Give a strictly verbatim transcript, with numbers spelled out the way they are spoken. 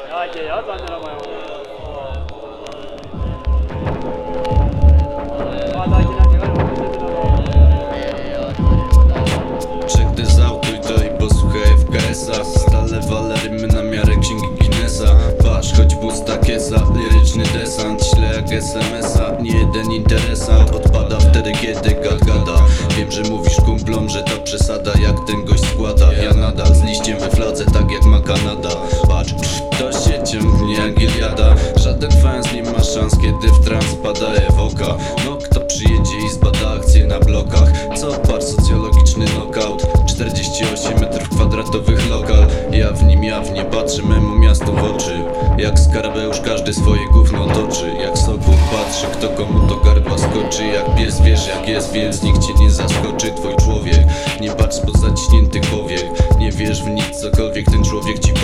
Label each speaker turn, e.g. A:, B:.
A: 야 이제 야도 안 되나봐요. 아나 그냥 내가
B: Gdy zautuj to i posłuchaj F K S-a. Stale walę rymy na miarę księgi Guinnessa. Patrz, choć pusta kiesa, liryczny desant. Śle jak S M S-a, nie jeden interesant odpada wtedy kiedy gad gada. Wiem, że mówisz kumplom, że to przesada, jak ten gość składa. Ja nadal z liściem we fladze, tak jak ma Kanada. Patrz, to się ciągnie jak Iliada. Żaden fans nie ma szans, kiedy w trans pada ewoka. No kto przyjedzie i zbada akcję na blokach? Co par socjologiczny knockout, czterdzieści osiem metrów kwadratowych lokal. Ja w nim jawnie patrzę memu miastu w oczy. Jak skarabeusz każdy swoje gówno toczy. Jak sokół patrzy, kto komu do gardła skoczy. Jak pies wiesz jak jest, więc nikt cię nie zaskoczy. Twój człowiek, nie patrz spod zaciśniętych powiek. Nie wierz w nic, cokolwiek ten człowiek ci